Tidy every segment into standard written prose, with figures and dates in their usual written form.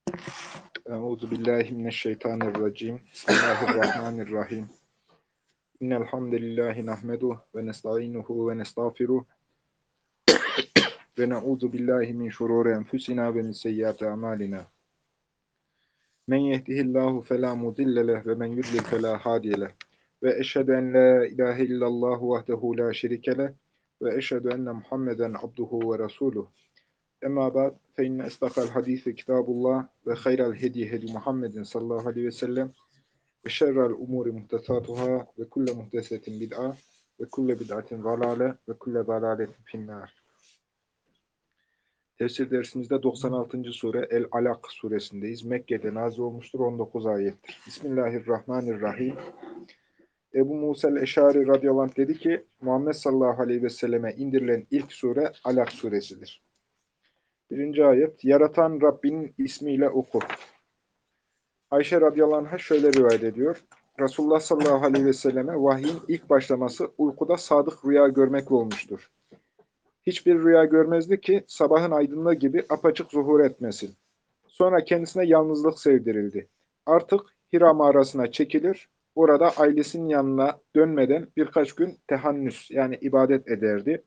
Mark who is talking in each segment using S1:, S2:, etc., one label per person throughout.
S1: Euzubillahimineşşeytanirracim. Bismillahirrahmanirrahim. İnnel hamdelellahi nahmeduhu ve nestainuhu ve nestağfiruh ve na'udzu billahi min şururi enfusina ve min seyyiati amalina. Men yehdihillahu fela mudille leh ve men yudlil fela hadiye leh. Ve eşhedü en la ilahe illallah vahdehu la şerike leh ve eşhedü enne Muhammeden abduhu ve resuluh. Emma ba'd fe inne estakal hadisi kitabullah ve hayral hedi hedi Muhammedin sallallahu aleyhi ve sellem ve şerrel umuri muhtesatuhâ ve kulle muhtesetin bid'a ve kulle bid'atin zalâle ve kulle zalâletin finnâr. Tefsir dersimizde 96. sure El-Alak suresindeyiz. Mekke'de nazil olmuştur, 19 ayettir. Bismillahirrahmanirrahim. Ebu Musa el-Eşari radıyallahu anh dedi ki, Muhammed sallallahu aleyhi ve selleme indirilen ilk sure Alak suresidir. 1. ayet, yaratan Rabbinin ismiyle oku. Ayşe radıyallahu anh'a şöyle rivayet ediyor. Resulullah sallallahu aleyhi ve selleme vahyin ilk başlaması uykuda sadık rüya görmekle olmuştur. Hiçbir rüya görmezdi ki sabahın aydınlığı gibi apaçık zuhur etmesin. Sonra kendisine yalnızlık sevdirildi. Artık Hira mağarasına çekilir, orada ailesinin yanına dönmeden birkaç gün tehannüs yani ibadet ederdi.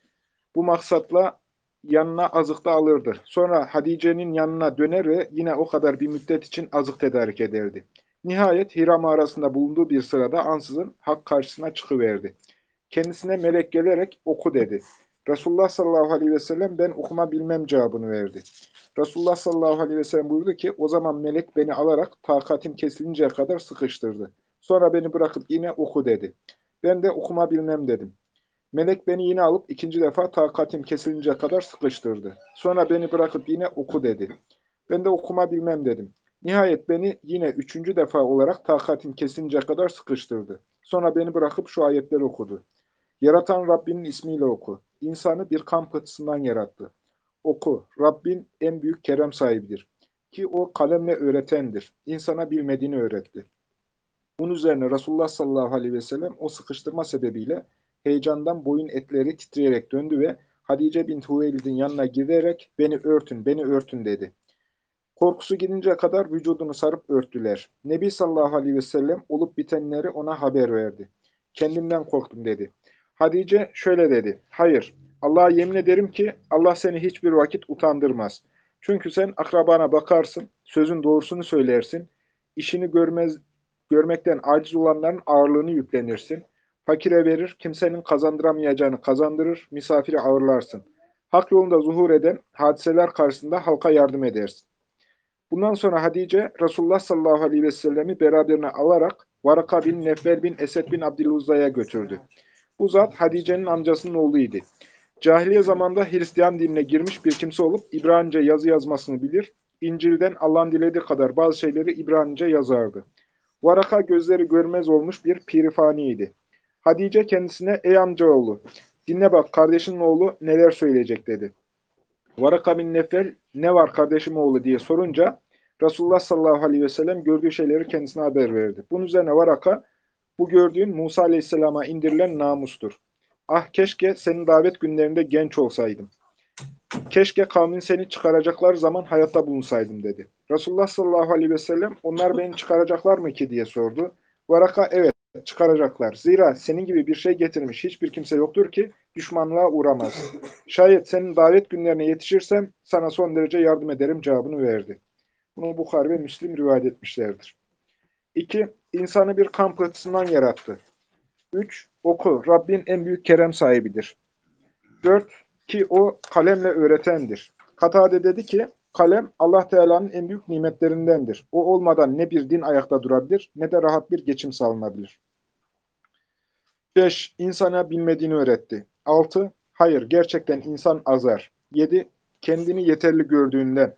S1: Bu maksatla yanına azık da alırdı. Sonra Hatice'nin yanına döner ve yine o kadar bir müddet için azık tedarik ederdi. Nihayet Hira mağarasında bulunduğu bir sırada ansızın Hak karşısına çıkıverdi. Kendisine melek gelerek oku dedi. Resulullah sallallahu aleyhi ve sellem ben okuma bilmem cevabını verdi. Resulullah sallallahu aleyhi ve sellem buyurdu ki o zaman melek beni alarak takatim kesilinceye kadar sıkıştırdı. Sonra beni bırakıp yine oku dedi. Ben de okuma bilmem dedim. Melek beni yine alıp ikinci defa takatim kesilinceye kadar sıkıştırdı. Sonra beni bırakıp yine oku dedi. Ben de okuma bilmem dedim. Nihayet beni yine üçüncü defa olarak takatim kesilinceye kadar sıkıştırdı. Sonra beni bırakıp şu ayetleri okudu. Yaratan Rabbinin ismiyle oku. İnsanı bir kan pıhtısından yarattı. Oku. Rabbin en büyük kerem sahibidir. Ki o kalemle öğretendir. İnsana bilmediğini öğretti. Bunun üzerine Resulullah sallallahu aleyhi ve sellem o sıkıştırma sebebiyle heyecandan boyun etleri titreyerek döndü ve Hatice bint Hüveylid'in yanına giderek beni örtün, beni örtün dedi. Korkusu gidince kadar vücudunu sarıp örttüler. Nebi sallallahu aleyhi ve sellem olup bitenleri ona haber verdi. Kendimden korktum dedi. Hatice şöyle dedi. Hayır, Allah'a yemin ederim ki Allah seni hiçbir vakit utandırmaz. Çünkü sen akrabana bakarsın, sözün doğrusunu söylersin, işini görmekten aciz olanların ağırlığını yüklenirsin. Fakire verir, kimsenin kazandıramayacağını kazandırır, misafiri ağırlarsın. Hak yolunda zuhur eden hadiseler karşısında halka yardım edersin. Bundan sonra Hatice, Resulullah sallallahu aleyhi ve sellemi beraberine alarak Varaka bin Nefel bin Esed bin Abdüluzza'ya götürdü. Bu zat Hatice'nin amcasının oğluydu. Cahiliye zamanında Hristiyan dinine girmiş bir kimse olup İbranice yazı yazmasını bilir. İncil'den Allah'ın dilediği kadar bazı şeyleri İbranice yazardı. Varaka gözleri görmez olmuş bir pirifaniydi. Hatice kendisine ey amcaoğlu dinle bak kardeşinin oğlu neler söyleyecek dedi. Varaka bin Nefel ne var kardeşim oğlu diye sorunca Resulullah sallallahu aleyhi ve sellem gördüğü şeyleri kendisine haber verdi. Bunun üzerine Varaka bu gördüğün Musa aleyhisselama indirilen namustur. Ah keşke senin davet günlerinde genç olsaydım. Keşke kavmin seni çıkaracaklar zaman hayatta bulunsaydım dedi. Resulullah sallallahu aleyhi ve sellem onlar beni çıkaracaklar mı ki diye sordu. Varaka evet çıkaracaklar. Zira senin gibi bir şey getirmiş hiçbir kimse yoktur ki düşmanlığa uğramaz. Şayet senin davet günlerine yetişirsem sana son derece yardım ederim cevabını verdi. Bunu Bukhari ve Müslim rivayet etmişlerdir. 2. İnsanı bir kan pıhtısından yarattı. 3. Oku. Rabbin en büyük kerem sahibidir. 4. Ki o kalemle öğretendir. Katade dedi ki, kalem Allah Teala'nın en büyük nimetlerindendir. O olmadan ne bir din ayakta durabilir, ne de rahat bir geçim sağlanabilir. 5. İnsana bilmediğini öğretti. 6. Hayır, gerçekten insan azar. 7. Kendini yeterli gördüğünden.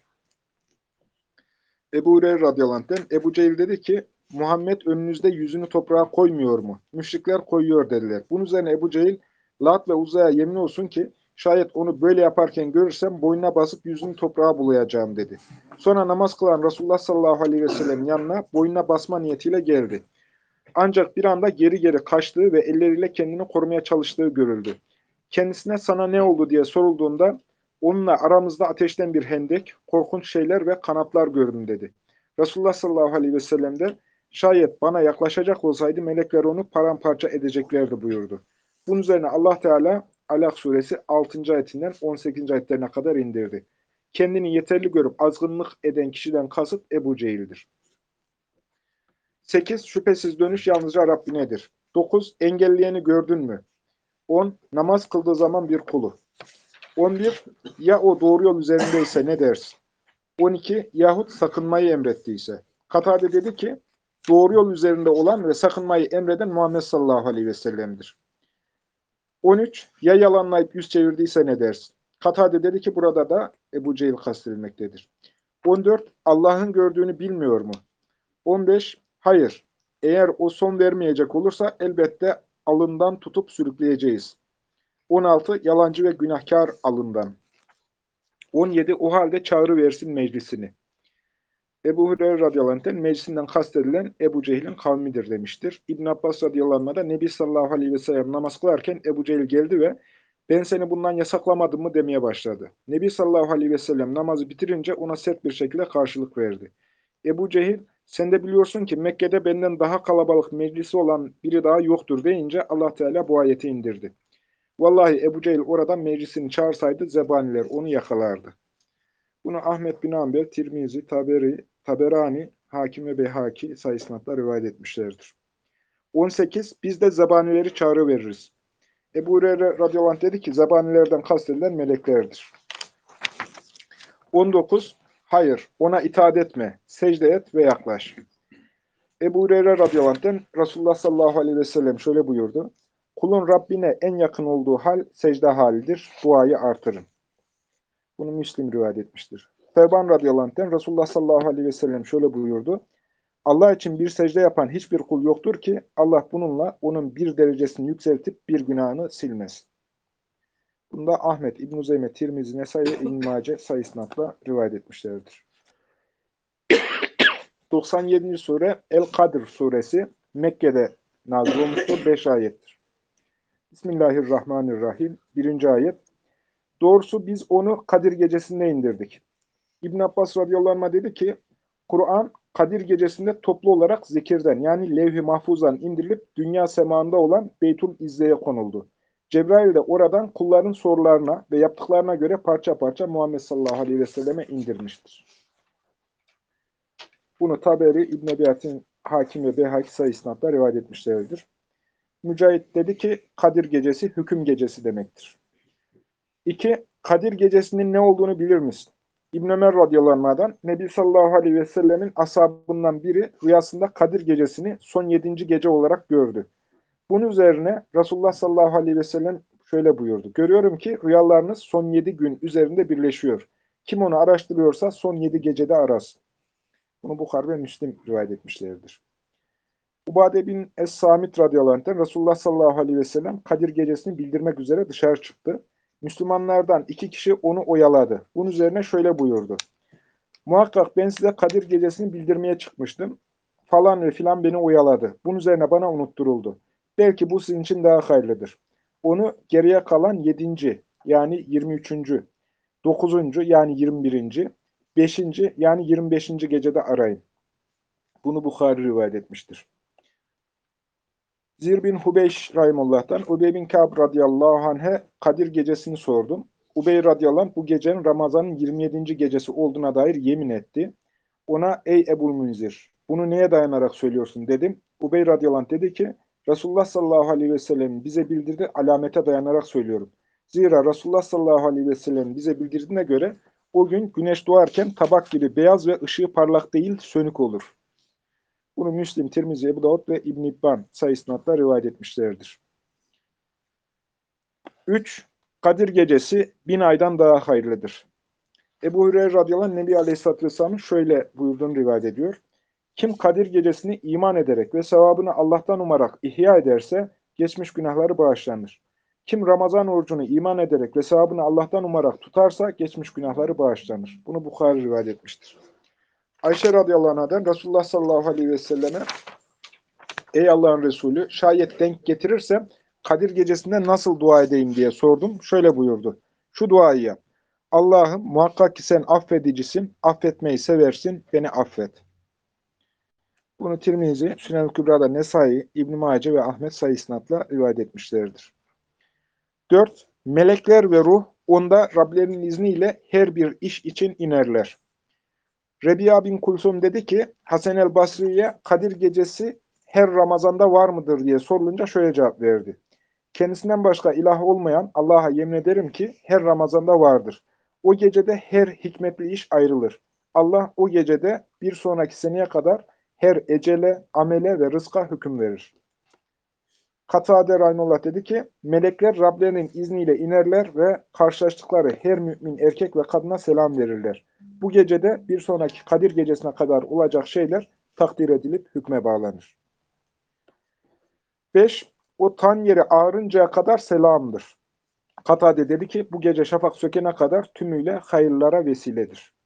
S1: Ebu Hureyre radıyallahu anh'ten Ebu Cehil dedi ki, Muhammed önünüzde yüzünü toprağa koymuyor mu? Müşrikler koyuyor dediler. Bunun üzerine Ebu Cehil, Lat ve Uzza'ya yemin olsun ki, şayet onu böyle yaparken görürsem boynuna basıp yüzünü toprağa bulayacağım dedi. Sonra namaz kılan Resulullah sallallahu aleyhi ve sellem'in yanına boynuna basma niyetiyle geldi. Ancak bir anda geri geri kaçtığı ve elleriyle kendini korumaya çalıştığı görüldü. Kendisine sana ne oldu diye sorulduğunda Onunla aramızda ateşten bir hendek, korkunç şeyler ve kanatlar gördüm dedi. Resulullah sallallahu aleyhi ve sellem de şayet bana yaklaşacak olsaydı melekler onu paramparça edeceklerdi buyurdu. Bunun üzerine Allah Teala Alak suresi 6. ayetinden 18. ayetlerine kadar indirdi. Kendini yeterli görüp azgınlık eden kişiden kasıt Ebu Cehil'dir. 8. Şüphesiz dönüş yalnızca Rabbinedir. 9. Engelleyeni gördün mü? 10. Namaz kıldığı zaman bir kulu. 11. Ya o doğru yol üzerindeyse ne dersin? 12. Yahut sakınmayı emrettiyse. Katade dedi ki, doğru yol üzerinde olan ve sakınmayı emreden Muhammed sallallahu aleyhi ve sellem'dir. 13. Ya yalanlayıp yüz çevirdiyse ne dersin? Katade dedi ki, burada da Ebu Cehil kastedilmektedir. 14. Allah'ın gördüğünü bilmiyor mu? 15. Hayır. Eğer o son vermeyecek olursa elbette alından tutup sürükleyeceğiz. 16. Yalancı ve günahkar alından. 17. O halde çağrı versin meclisini. Ebu Hureyre radıyallahu anh'ten meclisinden kastedilen Ebu Cehil'in kavmidir demiştir. İbn Abbas radıyallahu anh'a da Nebi sallallahu aleyhi ve sellem namaz kılarken Ebu Cehil geldi ve ben seni bundan yasaklamadım mı demeye başladı. Nebi sallallahu aleyhi ve sellem namazı bitirince ona sert bir şekilde karşılık verdi. Ebu Cehil sen de biliyorsun ki Mekke'de benden daha kalabalık meclisi olan biri daha yoktur deyince Allah Teala bu ayeti indirdi. Vallahi Ebu Cehil oradan meclisini çağırsaydı zebaniler onu yakalardı. Bunu Ahmet bin Hanbel, Tirmizi, Taberani, Hakim ve Beyhaki sayısınatla rivayet etmişlerdir. 18. Biz de zebanileri çağrı veririz. Ebu Hureyre radıyallahu anh dedi ki zebanilerden kastedilen meleklerdir. 19. Hayır, ona itaat etme, secde et ve yaklaş. Ebu Hureyre radıyallahu anh'ten Resulullah sallallahu aleyhi ve sellem şöyle buyurdu. Kulun Rabbine en yakın olduğu hal secde halidir. Duayı artırın. Bunu Müslim rivayet etmiştir. Ferban radıyallahu anh'ten Resulullah sallallahu aleyhi ve sellem şöyle buyurdu. Allah için bir secde yapan hiçbir kul yoktur ki Allah bununla onun bir derecesini yükseltip bir günahını silmez. Bunda Ahmet, İbn-i Zeyme, Tirmizi, Nesai ve İbn-i Mace sayısınatla rivayet etmişlerdir. 97. sure El-Kadr suresi Mekke'de nazil olmuştur. 5 ayettir. Bismillahirrahmanirrahim. 1. ayet. Doğrusu biz onu Kadir gecesinde indirdik. İbn Abbas radıyallahu anh dedi ki, Kur'an Kadir gecesinde toplu olarak zikirden yani levh-i mahfuzdan indirilip dünya semağında olan Beytül İzze'ye konuldu. Cebrail de oradan kulların sorularına ve yaptıklarına göre parça parça Muhammed sallallahu aleyhi ve selleme indirmiştir. Bunu Taberi, İbn Ebi Hatim, Hakim ve Beyhaki sayısınatla rivayet etmişlerdir. Mücahit dedi ki Kadir gecesi hüküm gecesi demektir. 2. Kadir gecesinin ne olduğunu bilir misin? İbn Ömer radıyallahu anh'dan Nebi sallallahu aleyhi ve sellemin ashabından biri rüyasında Kadir gecesini son 7. gece olarak gördü. Bunun üzerine Resulullah sallallahu aleyhi ve sellem şöyle buyurdu. Görüyorum ki rüyalarınız son 7 gün üzerinde birleşiyor. Kim onu araştırıyorsa son 7 gecede arasın. Bunu Bukhari ve Müslim rivayet etmişlerdir. Ubade bin Es-Samit radıyallahu anh'ten Resulullah sallallahu aleyhi ve sellem Kadir gecesini bildirmek üzere dışarı çıktı. Müslümanlardan 2 kişi onu oyaladı. Bunun üzerine şöyle buyurdu. Muhakkak ben size Kadir gecesini bildirmeye çıkmıştım. Falan ve filan beni oyaladı. Bunun üzerine bana unutturuldu. Belki bu sizin için daha hayırlıdır. Onu geriye kalan 7. yani 23. 9. yani 21. 5. yani 25. gecede arayın. Bunu Bukhari rivayet etmiştir. Zir bin Hubeyş rahimullah'tan Ubey bin Ka'b radıyallahu anh'e Kadir gecesini sordum. Ubey radıyallahu anh bu gecenin Ramazan'ın 27. gecesi olduğuna dair yemin etti. Ona ey Ebul Münzir bunu neye dayanarak söylüyorsun dedim. Ubey radıyallahu anh dedi ki Resulullah sallallahu aleyhi ve sellem bize bildirdi alamete dayanarak söylüyorum. Zira Resulullah sallallahu aleyhi ve sellem bize bildirdiğine göre o gün güneş doğarken tabak gibi beyaz ve ışığı parlak değil sönük olur. Bunu Müslim, Tirmizi, Ebu Davud ve İbn-i İbban sayısınatla rivayet etmişlerdir. 3. Kadir gecesi 1000 aydan daha hayırlıdır. Ebu Hureyre radıyallahu anh Nebi Aleyhisselatü Vesselam'ın şöyle buyurduğunu rivayet ediyor. Kim Kadir gecesini iman ederek ve sevabını Allah'tan umarak ihya ederse geçmiş günahları bağışlanır. Kim Ramazan orucunu iman ederek ve sevabını Allah'tan umarak tutarsa geçmiş günahları bağışlanır. Bunu Bukhari rivayet etmiştir. Ayşe radıyallahu anh'dan Resulullah sallallahu aleyhi ve selleme ey Allah'ın Resulü şayet denk getirirsem Kadir gecesinde nasıl dua edeyim diye sordum. Şöyle buyurdu. Şu duayı yap. Allah'ım muhakkak ki sen affedicisin, affetmeyi seversin, beni affet. Bunu Tirmizi, Sünen-i Kübra'da Nesai, İbn-i Mace ve Ahmet sayı isnatla rivayet etmişlerdir. 4. Melekler ve ruh onda Rablerinin izniyle her bir iş için inerler. Rebi'a bin Kulsum dedi ki, Hasan el Basri'ye Kadir gecesi her Ramazan'da var mıdır diye sorulunca şöyle cevap verdi. Kendisinden başka ilah olmayan Allah'a yemin ederim ki her Ramazan'da vardır. O gecede her hikmetli iş ayrılır. Allah o gecede bir sonraki seneye kadar her ecele, amele ve rızka hüküm verir. Katade Rahimullah dedi ki, melekler Rablerinin izniyle inerler ve karşılaştıkları her mümin erkek ve kadına selam verirler. Bu gecede bir sonraki Kadir gecesine kadar olacak şeyler takdir edilip hükme bağlanır. 5. O tan yeri ağarıncaya kadar selamdır. Katade dedi ki, bu gece şafak sökene kadar tümüyle hayırlara vesiledir.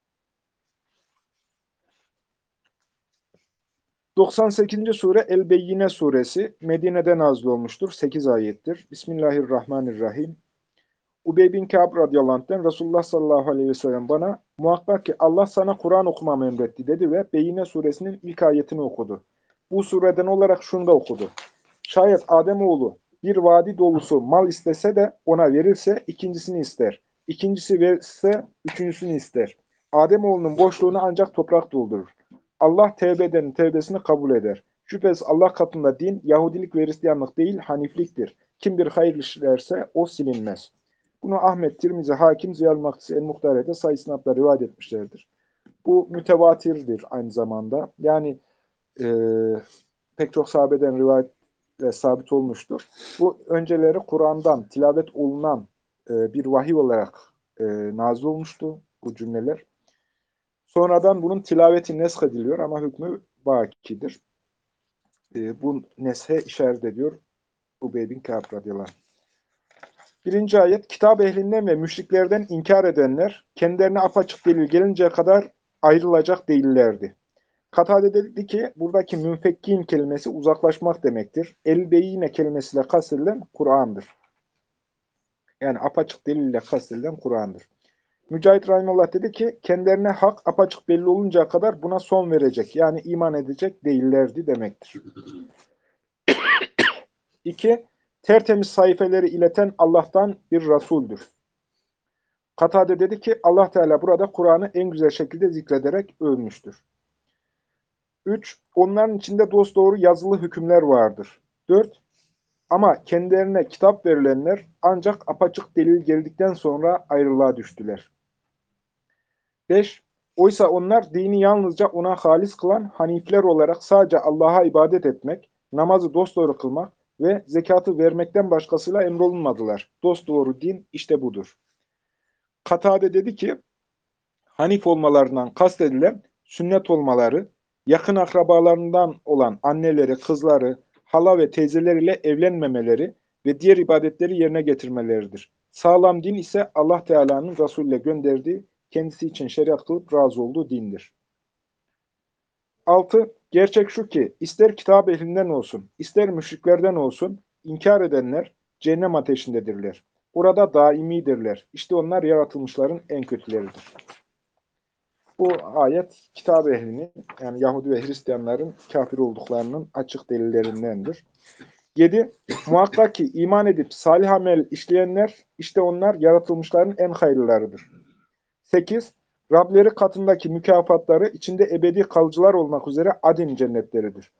S1: 98. sure El-Beyyine suresi Medine'de nazil olmuştur. 8 ayettir. Bismillahirrahmanirrahim. Ubey bin Kâb radıyallahu anh'ten Resulullah sallallahu aleyhi ve sellem bana muhakkak ki Allah sana Kur'an okumamı emretti dedi ve Beyyine suresinin ilk ayetini okudu. Bu sureden olarak şunu da okudu. Şayet Ademoğlu bir vadi dolusu mal istese de ona verirse ikincisini ister. İkincisi verirse üçüncüsünü ister. Ademoğlunun boşluğunu ancak toprak doldurur. Allah tevbe edenin tevbesini kabul eder. Şüphesiz Allah katında din Yahudilik ve Hristiyanlık değil Hanifliktir. Kim bir hayır işlerse o silinmez. Bunu Ahmet, Tirmizi, Hakim, Ziyal-ı Maktisi, El-Muhtare'de sayısınatla rivayet etmişlerdir. Bu mütevatirdir aynı zamanda. Yani e, pek çok sahabeden rivayetle sabit olmuştur. Bu önceleri Kur'an'dan tilavet olunan bir vahiy olarak nazil olmuştu bu cümleler. Sonradan bunun tilaveti nesk ediliyor ama hükmü bakidir. Bu neshe işaret ediyor Ubey bin Kâb radıyallahu anh. 1. ayet, kitap ehlinden ve müşriklerden inkar edenler, kendilerine apaçık delil gelinceye kadar ayrılacak değillerdi. Katade dedi ki, buradaki münfekkin kelimesi uzaklaşmak demektir. El-Beyyine kelimesiyle kastedilen Kur'an'dır. Yani apaçık delille kastedilen Kur'an'dır. Mücahit Rahimullah dedi ki, kendilerine hak apaçık belli oluncaya kadar buna son verecek, yani iman edecek değillerdi demektir. 2. Tertemiz sayfeleri ileten Allah'tan bir Resul'dür. Katade dedi ki Allah Teala burada Kur'an'ı en güzel şekilde zikrederek övmüştür. 3. Onların içinde dosdoğru yazılı hükümler vardır. 4. Ama kendilerine kitap verilenler ancak apaçık delil geldikten sonra ayrılığa düştüler. 5. Oysa onlar dini yalnızca ona halis kılan hanifler olarak sadece Allah'a ibadet etmek, namazı dosdoğru kılmak ve zekatı vermekten başkasıyla emrolunmadılar. Dosdoğru din işte budur. Katade dedi ki, Hanif olmalarından kastedilen sünnet olmaları, yakın akrabalarından olan anneleri, kızları, hala ve teyzeleriyle evlenmemeleri ve diğer ibadetleri yerine getirmeleridir. Sağlam din ise Allah Teala'nın Resulü ile gönderdiği, kendisi için şeriat kılıp razı olduğu dindir. 6. Gerçek şu ki, ister kitap ehlinden olsun, ister müşriklerden olsun, inkar edenler cehennem ateşindedirler. Orada daimidirler. İşte onlar yaratılmışların en kötüleridir. Bu ayet kitap ehlinin yani Yahudi ve Hristiyanların kafir olduklarının açık delillerindendir. 7. Muhakkak ki iman edip salih amel işleyenler işte onlar yaratılmışların en hayırlılarıdır. 8. Rableri katındaki mükafatları içinde ebedi kalıcılar olmak üzere adin cennetleridir.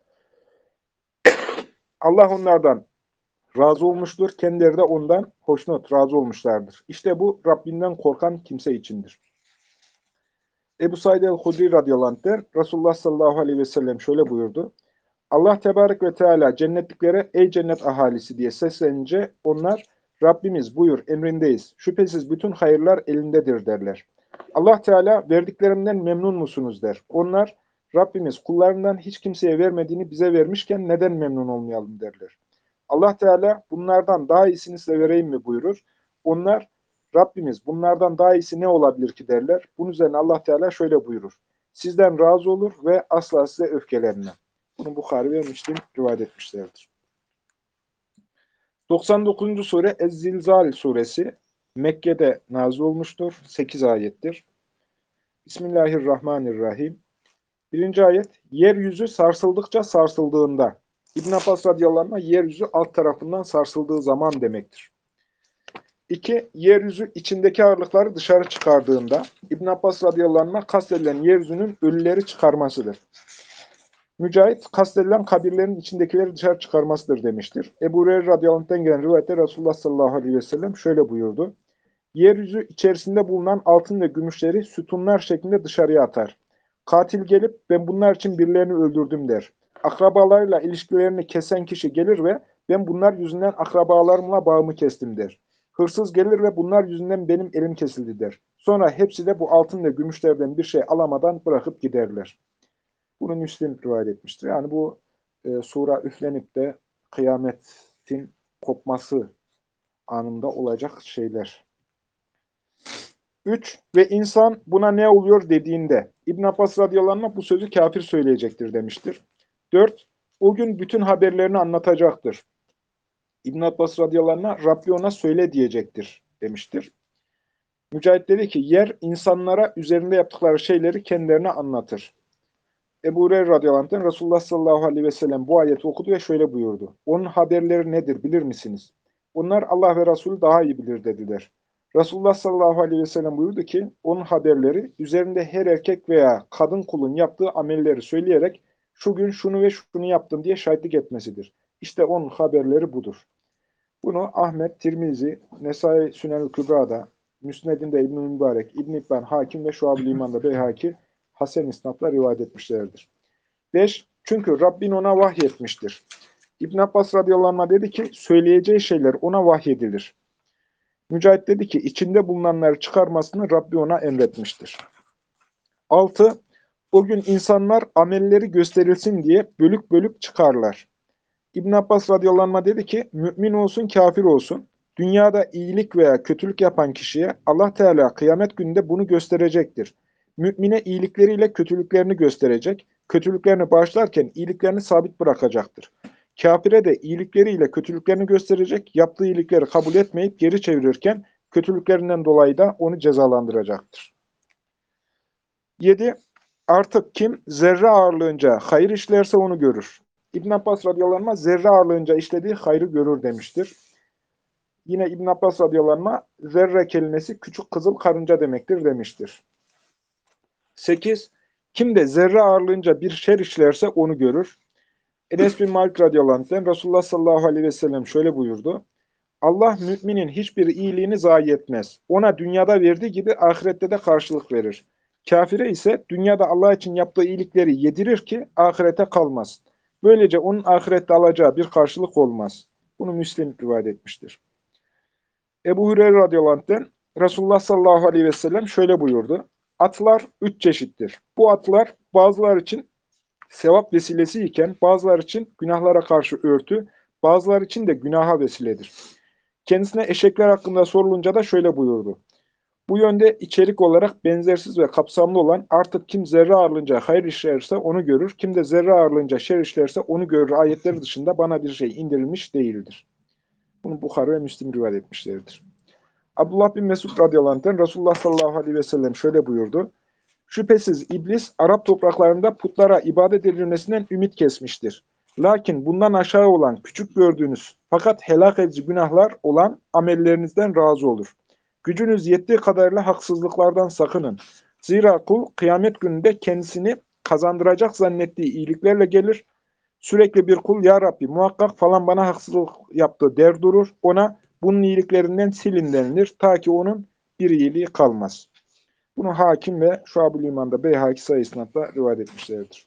S1: Allah onlardan razı olmuştur. Kendileri de ondan hoşnut, razı olmuşlardır. İşte bu Rabbinden korkan kimse içindir. Ebu Said el-Hudri radıyallahu anh'ten Resulullah sallallahu aleyhi ve sellem şöyle buyurdu. Allah tebarek ve teala cennetliklere ey cennet ahalisi diye seslenince onlar Rabbimiz buyur emrindeyiz. Şüphesiz bütün hayırlar elindedir derler. Allah Teala verdiklerimden memnun musunuz der. Onlar Rabbimiz kullarından hiç kimseye vermediğini bize vermişken neden memnun olmayalım derler. Allah Teala bunlardan daha iyisini size vereyim mi buyurur. Onlar Rabbimiz bunlardan daha iyisi ne olabilir ki derler. Bunun üzerine Allah Teala şöyle buyurur. Sizden razı olur ve asla size öfkelenmem. Bunu Bukhari ve Müslim rivayet etmişlerdir. 99. sure Ez-Zilzal suresi Mekke'de nazil olmuştur. 8 ayettir. Bismillahirrahmanirrahim. Birinci ayet, yeryüzü sarsıldıkça sarsıldığında. İbn Abbas radıyallahu anh, yeryüzü alt tarafından sarsıldığı zaman demektir. 2. Yeryüzü içindeki ağırlıkları dışarı çıkardığında. İbn Abbas radıyallahu anh, kastedilen yeryüzünün ölüleri çıkarmasıdır. Mücahit, kastedilen kabirlerin içindekileri dışarı çıkarmasıdır demiştir. Ebu Hureyre radıyallahu anh'ten gelen rivayette Resulullah sallallahu aleyhi ve sellem şöyle buyurdu. Yeryüzü içerisinde bulunan altın ve gümüşleri sütunlar şeklinde dışarıya atar. Katil gelip ben bunlar için birilerini öldürdüm der. Akrabalarıyla ilişkilerini kesen kişi gelir ve ben bunlar yüzünden akrabalarımla bağımı kestim der. Hırsız gelir ve bunlar yüzünden benim elim kesildi der. Sonra hepsi de bu altın ve gümüşlerden bir şey alamadan bırakıp giderler. Bunu Müslim rivayet etmiştir. Yani bu sura üflenip de kıyametin kopması anında olacak şeyler. 3. Ve insan buna ne oluyor dediğinde İbn Abbas radıyallahu anh bu sözü kafir söyleyecektir demiştir. 4. O gün bütün haberlerini anlatacaktır. İbn Abbas radıyallahu anh Rabbi ona söyle diyecektir demiştir. Mücahit dedi ki yer insanlara üzerinde yaptıkları şeyleri kendilerine anlatır. Ebu Hureyre radıyallahu anh'ten Resulullah sallallahu aleyhi ve sellem bu ayeti okudu ve şöyle buyurdu. Onun haberleri nedir bilir misiniz? Onlar Allah ve Resulü daha iyi bilir dediler. Resulullah sallallahu aleyhi ve sellem buyurdu ki onun haberleri üzerinde her erkek veya kadın kulun yaptığı amelleri söyleyerek şu gün şunu ve şunu yaptım diye şahitlik etmesidir. İşte onun haberleri budur. Bunu Ahmet, Tirmizi, Nesai Sünel-i Kübra'da, Müsned'inde İbn-i Mübarek, İbn-i İbban, Hakim ve Şuab-ı İman'da Beyhaki Hasen isnatla rivayet etmişlerdir. 5. Çünkü Rabbin ona vahyetmiştir. İbn Abbas radıyallahu anh dedi ki, söyleyeceği şeyler ona vahyedilir. Mücahit dedi ki, içinde bulunanları çıkarmasını Rabbi ona emretmiştir. 6. O gün insanlar amelleri gösterilsin diye bölük bölük çıkarlar. İbn Abbas radıyallahu anh dedi ki, mümin olsun kafir olsun, dünyada iyilik veya kötülük yapan kişiye Allah Teala kıyamet gününde bunu gösterecektir. Mümine iyilikleriyle kötülüklerini gösterecek, kötülüklerini bağışlarken iyiliklerini sabit bırakacaktır. Kafire de iyilikleriyle kötülüklerini gösterecek, yaptığı iyilikleri kabul etmeyip geri çevirirken kötülüklerinden dolayı da onu cezalandıracaktır. 7. Artık kim zerre ağırlığınca hayır işlerse onu görür. İbn Abbas radıyallahu anh zerre ağırlığınca işlediği hayrı görür demiştir. Yine İbn Abbas radıyallahu anh zerre kelimesi küçük kızıl karınca demektir demiştir. 8. Kim de zerre ağırlığınca bir şer işlerse onu görür. Enes bin Malik radıyallahu anh'ten Resulullah sallallahu aleyhi ve sellem şöyle buyurdu. Allah müminin hiçbir iyiliğini zayi etmez. Ona dünyada verdiği gibi ahirette de karşılık verir. Kafire ise dünyada Allah için yaptığı iyilikleri yedirir ki ahirete kalmaz. Böylece onun ahirette alacağı bir karşılık olmaz. Bunu Müslim rivayet etmiştir. Ebu Hureyre radıyallahu anh'ten Resulullah sallallahu aleyhi ve sellem şöyle buyurdu. Atlar 3 çeşittir. Bu atlar bazılar için sevap vesilesi iken bazılar için günahlara karşı örtü, bazılar için de günaha vesiledir. Kendisine eşekler hakkında sorulunca da şöyle buyurdu. Bu yönde içerik olarak benzersiz ve kapsamlı olan artık kim zerre ağırlığınca hayır işlerse onu görür, kim de zerre ağırlığınca şer işlerse onu görür ayetleri dışında bana bir şey indirilmiş değildir. Bunu Bukhari ve Müslim rivayet etmişlerdir. Abdullah bin Mesud radıyallahu anh'ten Resulullah sallallahu aleyhi ve sellem şöyle buyurdu. Şüphesiz iblis Arap topraklarında putlara ibadet edilmesinden ümit kesmiştir. Lakin bundan aşağı olan küçük gördüğünüz fakat helak edici günahlar olan amellerinizden razı olur. Gücünüz yettiği kadarıyla haksızlıklardan sakının. Zira kul kıyamet gününde kendisini kazandıracak zannettiği iyiliklerle gelir. Sürekli bir kul ya Rabbi muhakkak falan bana haksızlık yaptı der durur. Ona bunun iyiliklerinden silin denilir ta ki onun bir iyiliği kalmaz. Bunu Hakim ve Şuab-ı İman'da Beyhaki sayı isnatla rivayet etmişlerdir.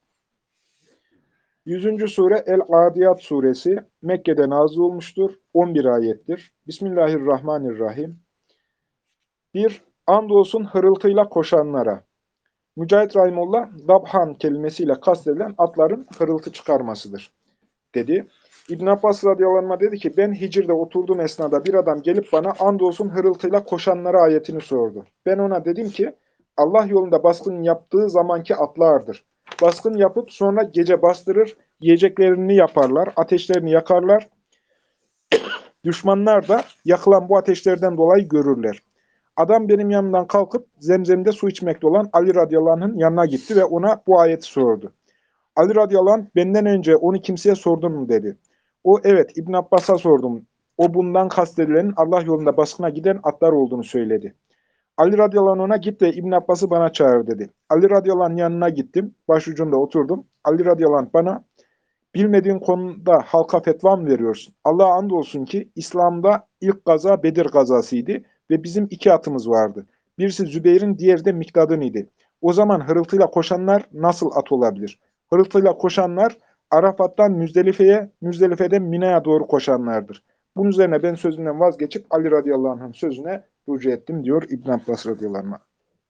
S1: 100. sure El-Adiyat suresi Mekke'de nazil olmuştur. 11 ayettir. Bismillahirrahmanirrahim. 1. Andolsun hırıltıyla koşanlara. Mücahit Rahimullah, dabhan kelimesiyle kastedilen atların hırıltı çıkarmasıdır, dedi. İbn Abbas radıyallahu anh dedi ki, ben Hicr'de oturduğum esnada bir adam gelip bana andolsun hırıltıyla koşanlara ayetini sordu. Ben ona dedim ki, Allah yolunda baskın yaptığı zamanki atlardır. Baskın yapıp sonra gece bastırır, yiyeceklerini yaparlar, ateşlerini yakarlar. Düşmanlar da yakılan bu ateşlerden dolayı görürler. Adam benim yanımdan kalkıp zemzemde su içmekte olan Ali radıyallahu anh'ın yanına gitti ve ona bu ayeti sordu. Ali radıyallahu anh, benden önce onu kimseye sordun mu dedi. O, evet, İbn Abbas'a sordum. O bundan kastedilenin Allah yolunda baskına giden atlar olduğunu söyledi. Ali radıyallahu anh ona git ve İbn Abbas'ı bana çağır dedi. Ali radıyallahu anh yanına gittim. Başucunda oturdum. Ali radıyallahu anh bana, bilmediğin konuda halka fetva mı veriyorsun? Allah'a andolsun ki İslam'da ilk gaza Bedir gazasıydı ve bizim 2 atımız vardı. Birisi Zübeyir'in, diğeri de Mikdad'ın idi. O zaman hırıltıyla koşanlar nasıl at olabilir? Hırıltıyla koşanlar Arafat'tan Müzdelife'ye, Müzdelife'den Mina'ya doğru koşanlardır. Bunun üzerine ben sözümden vazgeçip Ali radıyallahu anh'ın sözüne rücu ettim diyor İbn Abbas radıyallahu anh.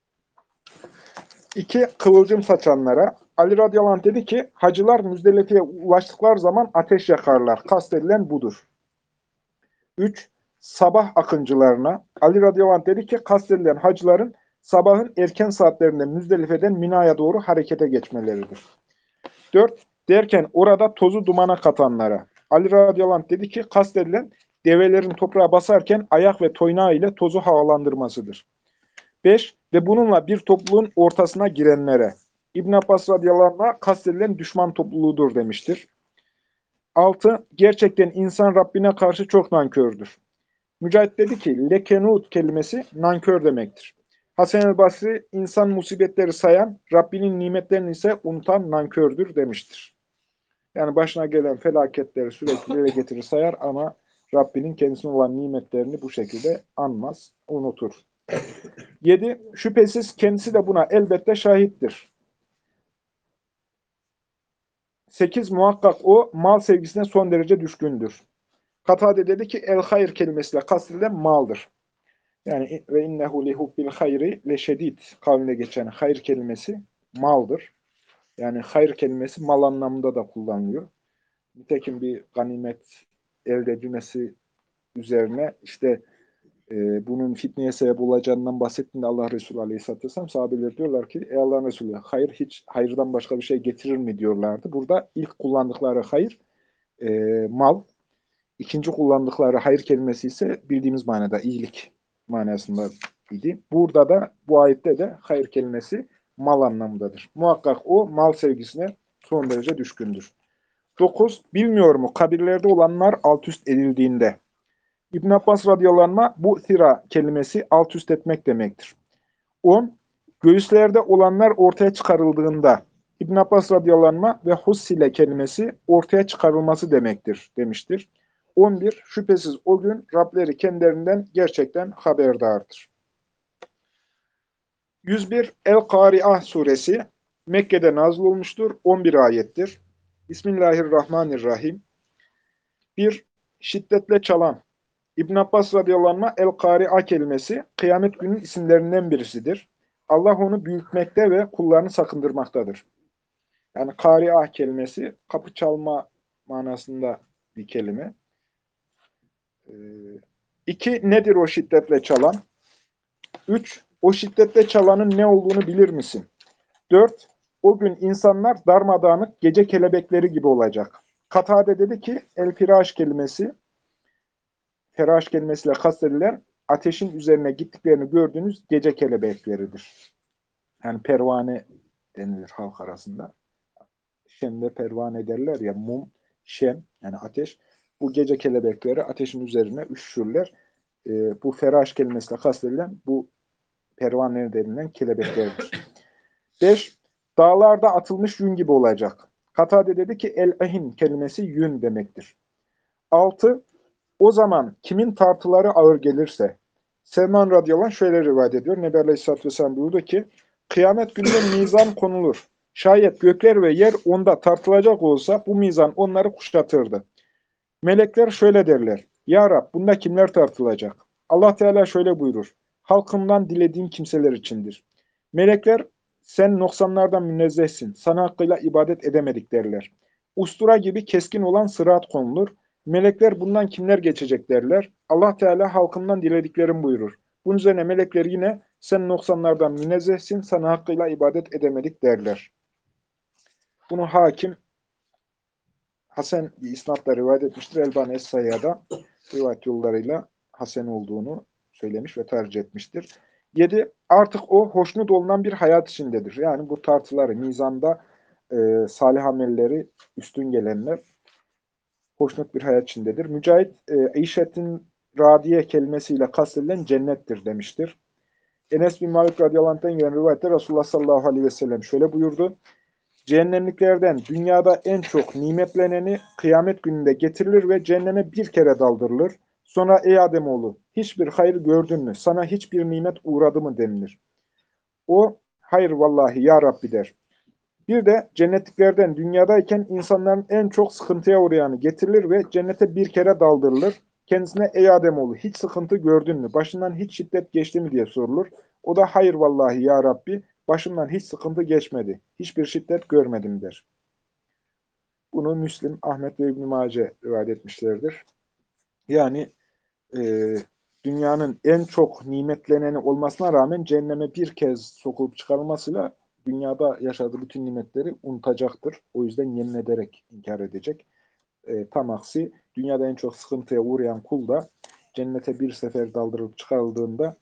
S1: 2. Kıvılcım saçanlara. Ali radıyallahu anh dedi ki, hacılar Müzdelife'ye ulaştıkları zaman ateş yakarlar. Kastedilen budur. 3. Sabah akıncılarına. Ali radıyallahu anh dedi ki, kastedilen hacıların sabahın erken saatlerinde Müzdelife'den Mina'ya doğru harekete geçmeleridir. 4. Derken orada tozu dumana katanlara. Ali radıyallahu anh dedi ki, kastedilen develerin toprağa basarken ayak ve toynağı ile tozu havalandırmasıdır. 5. Ve bununla bir topluluğun ortasına girenlere. İbn Abbas radıyallahu anh'a kastedilen düşman topluluğudur demiştir. 6. Gerçekten insan Rabbine karşı çok nankördür. Mücahit dedi ki, lekenut kelimesi nankör demektir. Hasan el Basri, insan musibetleri sayan, Rabbinin nimetlerini ise unutan nankördür demiştir. Yani başına gelen felaketleri sürekli dile getirir sayar ama Rabbinin kendisine olan nimetlerini bu şekilde anmaz, unutur. 7. Şüphesiz kendisi de buna elbette şahittir. 8. Muhakkak o mal sevgisine son derece düşkündür. Katade dedi ki el hayır kelimesiyle kastedilen maldır. Yani ve innehu li hubbil hayri leşedid kavminde geçen hayır kelimesi maldır. Yani hayır kelimesi mal anlamında da kullanılıyor. Nitekim bir ganimet elde edilmesi üzerine işte bunun fitneye sebep olacağından bahsettiğinde Allah Resulü Aleyhisselatü Vesselam sahabeler diyorlar ki ey Allah'ın Resulü hayır hiç hayırdan başka bir şey getirir mi diyorlardı. Burada ilk kullandıkları hayır mal. İkinci kullandıkları hayır kelimesi ise bildiğimiz manada iyilik manasında idi. Burada da bu ayette de hayır kelimesi mal anlamındadır. Muhakkak o mal sevgisine son derece düşkündür. 9. Bilmiyor mu kabirlerde olanlar alt üst edildiğinde. İbn Abbas radıyallahu anh bu thira kelimesi alt üst etmek demektir. 10. Göğüslerde olanlar ortaya çıkarıldığında. İbn Abbas radıyallahu anh ve hussile kelimesi ortaya çıkarılması demektir demiştir. 11. Şüphesiz o gün Rableri kendilerinden gerçekten haberdardır. 101. El-Kari'ah suresi Mekke'de nazil olmuştur. 11 ayettir. Bismillahirrahmanirrahim. 1. Şiddetle çalan. İbn Abbas radıyallahu anh'a El-Kari'a kelimesi kıyamet günün isimlerinden birisidir. Allah onu büyütmekte ve kullarını sakındırmaktadır. Yani Kari'a kelimesi kapı çalma manasında bir kelime. 2. Nedir o şiddetle çalan? 3. O şiddetle çalanın ne olduğunu bilir misin? 4. O gün insanlar darmadağınık gece kelebekleri gibi olacak. Katade dedi ki el-firaş kelimesi feraş kelimesiyle kastedilen ateşin üzerine gittiklerini gördüğünüz gece kelebekleridir. Yani pervane denilir halk arasında. Şem'de pervane derler ya, mum, şem yani ateş. Bu gece kelebekleri ateşin üzerine üşüşürler. Bu feraş kelimesiyle kastedilen bu pervane denilen kelebeklerdir. 5. Dağlarda atılmış yün gibi olacak. Katade dedi ki el-ehin kelimesi yün demektir. 6. O zaman kimin tartıları ağır gelirse, Selman radıyallahu anh şöyle rivayet ediyor. Nebi Aleyhisselatü Vesselam buyurdu ki, kıyamet gününde mizan konulur. Şayet gökler ve yer onda tartılacak olsa bu mizan onları kuşatırdı. Melekler şöyle derler. Ya Rab bunda kimler tartılacak? Allah Teala şöyle buyurur. Halkımdan dilediğim kimseler içindir. Melekler sen noksanlardan münezzehsin. Sana hakkıyla ibadet edemedik derler. Ustura gibi keskin olan sırat konulur. Melekler bundan kimler geçecek derler. Allah Teala halkımdan dilediklerim buyurur. Bunun üzerine melekler yine sen noksanlardan münezzehsin. Sana hakkıyla ibadet edemedik derler. Bunu Hakim Hasan bir isnatla rivayet etmiştir. Elbani Es-Sayyah'da. rivayet yollarıyla hasen olduğunu söylemiş ve tercih etmiştir. 7. Artık o hoşnut olunan bir hayat içindedir. Yani bu tartıları, mizanda salih amelleri üstün gelenler hoşnut bir hayat içindedir. Mücahit, İşetin radiye kelimesiyle kastedilen cennettir demiştir. Enes bin Malik radıyallahu anh'tan gelen rivayette Resulullah sallallahu aleyhi ve sellem şöyle buyurdu. Cehennemliklerden dünyada en çok nimetleneni kıyamet gününde getirilir ve cehenneme bir kere daldırılır. Sonra ey Ademoğlu hiçbir hayır gördün mü? Sana hiçbir nimet uğradı mı denilir. O hayır vallahi ya Rabbi der. Bir de cennetliklerden dünyadayken insanların en çok sıkıntıya uğrayanı getirilir ve cennete bir kere daldırılır. Kendisine ey Ademoğlu hiç sıkıntı gördün mü? Başından hiç şiddet geçti mi diye sorulur. O da hayır vallahi ya Rabbi başımdan hiç sıkıntı geçmedi. Hiçbir şiddet görmedim der. Bunu Müslim, Ahmet ve İbn-i Mace rivayet etmişlerdir. Yani e, dünyanın en çok nimetleneni olmasına rağmen cehenneme bir kez sokulup çıkarılmasıyla dünyada yaşadığı bütün nimetleri unutacaktır. O yüzden yemin ederek inkar edecek. Tam aksi dünyada en çok sıkıntıya uğrayan kul da cennete bir sefer daldırılıp çıkarıldığında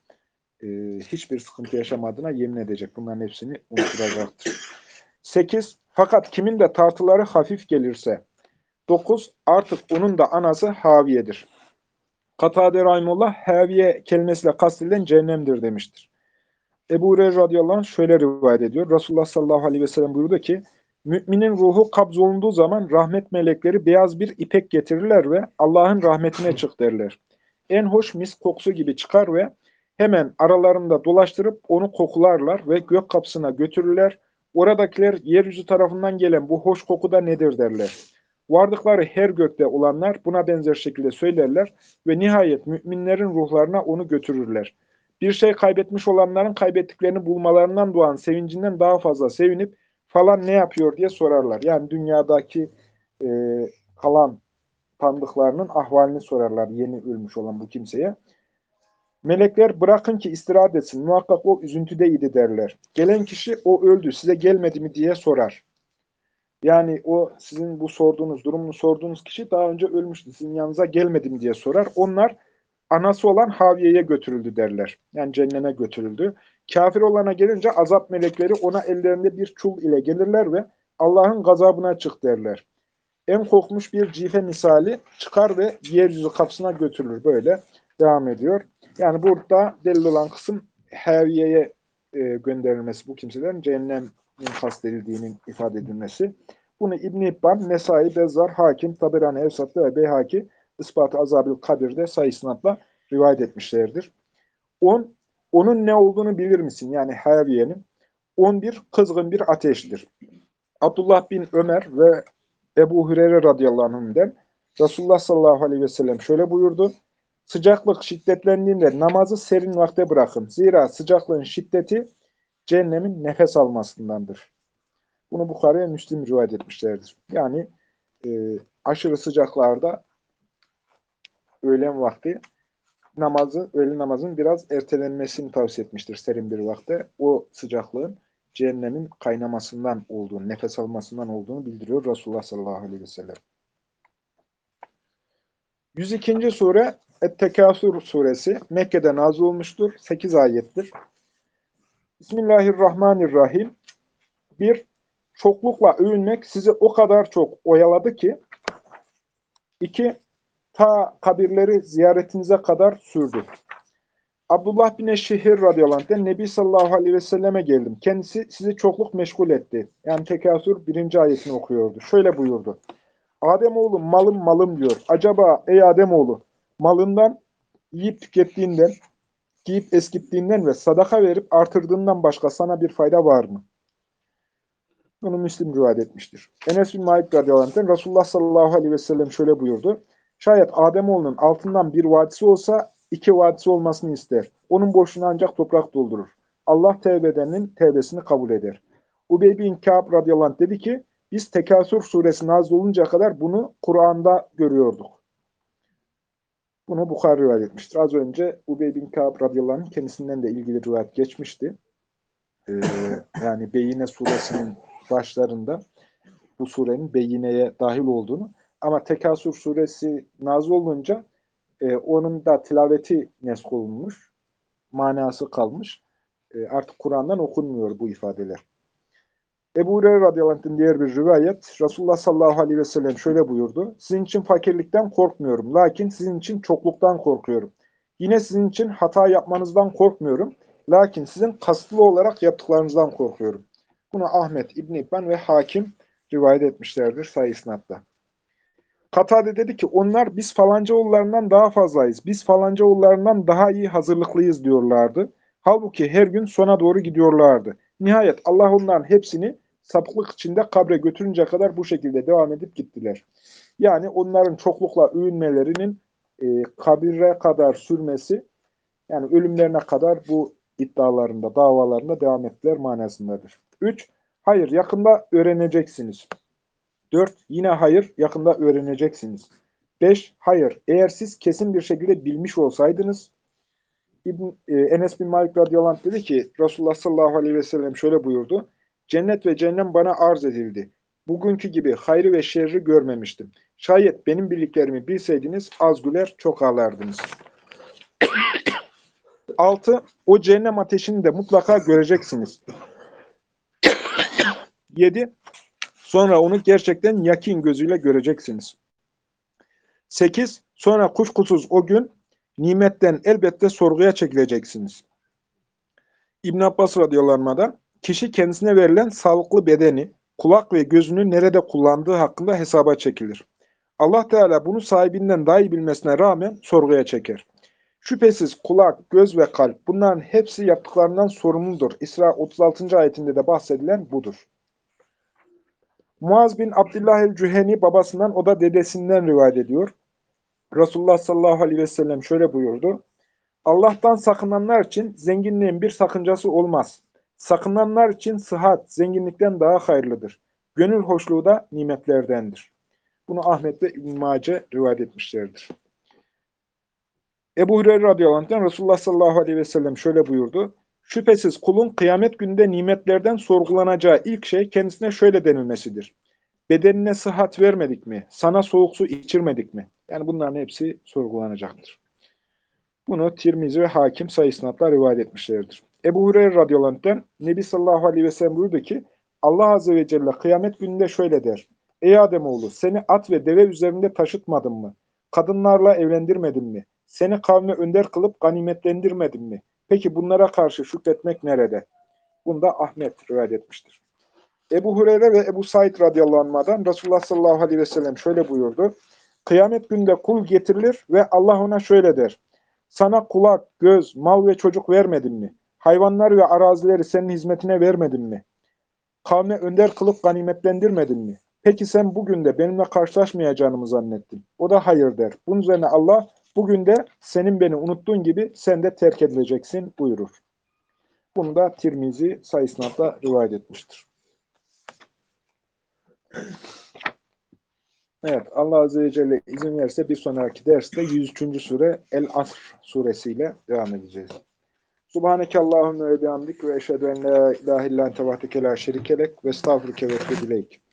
S1: hiçbir sıkıntı yaşamadığına yemin edecek. Bunların hepsini unutulacaktır. 8. Fakat kimin de tartıları hafif gelirse. 9. Artık onun da anası haviyedir. Katade Rahimullah haviye kelimesiyle kastedilen cehennemdir demiştir. Ebu Hureyre radıyallahu anh şöyle rivayet ediyor. Resulullah sallallahu aleyhi ve sellem buyurdu ki, müminin ruhu kabz olunduğu zaman rahmet melekleri beyaz bir ipek getirirler ve Allah'ın rahmetine çık derler. En hoş mis kokusu gibi çıkar ve hemen aralarında dolaştırıp onu kokularlar ve gök kapısına götürürler. Oradakiler yeryüzü tarafından gelen bu hoş koku da nedir derler. Vardıkları her gökte olanlar buna benzer şekilde söylerler ve nihayet müminlerin ruhlarına onu götürürler. Bir şey kaybetmiş olanların kaybettiklerini bulmalarından doğan sevincinden daha fazla sevinip falan ne yapıyor diye sorarlar. Yani dünyadaki e, kalan tanıdıklarının ahvalini sorarlar yeni ölmüş olan bu kimseye. Melekler bırakın ki istirahat etsin. Muhakkak o üzüntüdeydi derler. Gelen kişi o öldü size gelmedi mi diye sorar. Yani o sizin bu sorduğunuz, durumunu sorduğunuz kişi daha önce ölmüştü. Sizin yanınıza gelmedi mi diye sorar. Onlar anası olan Haviye'ye götürüldü derler. Yani cehenneme götürüldü. Kafir olana gelince azap melekleri ona ellerinde bir çul ile gelirler ve Allah'ın gazabına çık derler. En korkmuş bir cife misali çıkar ve yeryüzü kapısına götürülür. Böyle devam ediyor. Yani burada delil olan kısım Haviye'ye gönderilmesi, bu kimselerin cehennemin kastedildiğinin ifade edilmesi. Bunu İbn-i İbban, Nesai, Bezzar, Hakim, Taberani, Evsat'ta ve Beyhaki Ispat-ı Azab-ül Kabir'de sayısınatla rivayet etmişlerdir. 10. Onun ne olduğunu bilir misin? Yani Haviye'nin. 11. Kızgın bir ateştir. Abdullah bin Ömer ve Ebu Hureyre radıyallahu anh'den Resulullah sallallahu aleyhi ve sellem şöyle buyurdu. Sıcaklık şiddetlendiğinde namazı serin vakte bırakın. Zira sıcaklığın şiddeti cehennemin nefes almasındandır. Bunu Bukhari ve Müslim rivayet etmişlerdir. Yani aşırı sıcaklarda öğlen vakti öğle namazın biraz ertelenmesini tavsiye etmiştir serin bir vakte. O sıcaklığın cehennemin kaynamasından olduğunu, nefes almasından olduğunu bildiriyor Resulullah sallallahu aleyhi ve sellem. 102. sure Et-Tekâsür suresi Mekke'de nazil olmuştur. 8 ayettir. Bismillahirrahmanirrahim. 1. Çoklukla övünmek sizi o kadar çok oyaladı ki 2. Ta kabirleri ziyaretinize kadar sürdü. Abdullah bin Eşşehir radıyallahu anh'ten Nebi sallallahu aleyhi ve selleme geldim. Kendisi sizi çokluk meşgul etti. Yani Tekasür 1. ayetini okuyordu. Şöyle buyurdu. Ademoğlu malım malım diyor. Acaba ey Ademoğlu malından yiyip tükettiğinden, giyip eskittiğinden ve sadaka verip artırdığından başka sana bir fayda var mı? Bunu Müslim rivayet etmiştir. Enes bin Malik radıyallahu anh'ten Resulullah sallallahu aleyhi ve sellem şöyle buyurdu. Şayet Ademoğlunun altından bir vadisi olsa 2 vadisi olmasını ister. Onun boşluğunu ancak toprak doldurur. Allah tevbe edenin tevbesini kabul eder. Ubey bin Kâb radıyallahu anh dedi ki biz Tekasür suresi nazil oluncaya kadar bunu Kur'an'da görüyorduk. Bunu Bukhari rivayet etmiştir. Az önce Ubey bin Kâb radıyallahu anh kendisinden de ilgili rivayet geçmişti. Yani Beyine suresinin başlarında bu surenin Beyine'ye dahil olduğunu ama Tekasür suresi nazil olunca Onun da tilaveti nesk olunmuş. Manası kalmış. Artık Kur'an'dan okunmuyor bu ifadeler. Ebu Hureyre radıyallahu anh'ın diğer bir rivayet, Resulullah sallallahu aleyhi ve sellem şöyle buyurdu. Sizin için fakirlikten korkmuyorum. Lakin sizin için çokluktan korkuyorum. Yine sizin için hata yapmanızdan korkmuyorum. Lakin sizin kasıtlı olarak yaptıklarınızdan korkuyorum. Bunu Ahmet, İbn-i İbban ve Hakim rivayet etmişlerdir sayı isnatla. Katade dedi ki onlar biz falanca oğullarından daha fazlayız. Biz falanca oğullarından daha iyi hazırlıklıyız diyorlardı. Halbuki her gün sona doğru gidiyorlardı. Nihayet Allah onların hepsini sapıklık içinde kabre götürünce kadar bu şekilde devam edip gittiler. Yani onların çoklukla övünmelerinin kabire kadar sürmesi, yani ölümlerine kadar bu iddialarında, davalarında devam ettiler manasındadır. 3. Hayır, yakında öğreneceksiniz. 4. Yine hayır, yakında öğreneceksiniz. 5. Hayır, eğer siz kesin bir şekilde bilmiş olsaydınız, Enes bin Malik radıyallahu anh dedi ki, Resulullah sallallahu aleyhi ve sellem şöyle buyurdu, cennet ve cehennem bana arz edildi. Bugünkü gibi hayrı ve şerri görmemiştim. Şayet benim bildiklerimi bilseydiniz, az güler çok ağlardınız. 6. O cehennem ateşini de mutlaka göreceksiniz. 7. Sonra onu gerçekten yakin gözüyle göreceksiniz. 8. Sonra kuşkusuz o gün nimetten elbette sorguya çekileceksiniz. İbn Abbas radıyallahu anh'dan kişi kendisine verilen sağlıklı bedeni, kulak ve gözünü nerede kullandığı hakkında hesaba çekilir. Allah Teala bunu sahibinden daha iyi bilmesine rağmen sorguya çeker. Şüphesiz kulak, göz ve kalp bunların hepsi yaptıklarından sorumludur. İsra 36. ayetinde de bahsedilen budur. Muaz bin Abdullah el-Cüheni babasından, o da dedesinden rivayet ediyor. Resulullah sallallahu aleyhi ve sellem şöyle buyurdu. Allah'tan sakınanlar için zenginliğin bir sakıncası olmaz. Sakınanlar için sıhhat, zenginlikten daha hayırlıdır. Gönül hoşluğu da nimetlerdendir. Bunu Ahmet ve İbn-i Mace rivayet etmişlerdir. Ebu Hureyre radıyallahu anh'tan Resulullah sallallahu aleyhi ve sellem şöyle buyurdu. Şüphesiz kulun kıyamet gününde nimetlerden sorgulanacağı ilk şey kendisine şöyle denilmesidir. Bedenine sıhhat vermedik mi? Sana soğuk su içirmedik mi? Yani bunların hepsi sorgulanacaktır. Bunu Tirmizi ve Hakim sayı isnatla rivayet etmişlerdir. Ebu Hureyre radıyallahu anh'tan Nebi sallallahu aleyhi ve sellem buyurdu ki Allah azze ve celle kıyamet gününde şöyle der. Ey Ademoğlu, seni at ve deve üzerinde taşıtmadım mı? Kadınlarla evlendirmedim mi? Seni kavme önder kılıp ganimetlendirmedim mi? Peki bunlara karşı şükretmek nerede? Bunu da Ahmet rivayet etmiştir. Ebu Hureyre ve Ebu Said radıyallahu anh'dan Resulullah sallallahu aleyhi ve sellem şöyle buyurdu. Kıyamet günde kul getirilir ve Allah ona şöyle der. Sana kulak, göz, mal ve çocuk vermedim mi? Hayvanlar ve arazileri senin hizmetine vermedim mi? Kavme önder kılıp ganimetlendirmedin mi? Peki sen bugün de benimle karşılaşmayacağını mı zannettin? O da hayır der. Bunun üzerine Allah bugün de senin beni unuttuğun gibi sen de terk edileceksin buyurur. Bunu da Tirmizi sayısında rivayet etmiştir. Evet, Allah Azze ve Celle izin verirse bir sonraki derste 103. sure El-Asr suresiyle devam edeceğiz. Subhaneke Allahümme ve bihamdik ve eşhedü en la ilahe illan tevahdeke la şerikelek ve estağfurüke ve etûbü ileyk.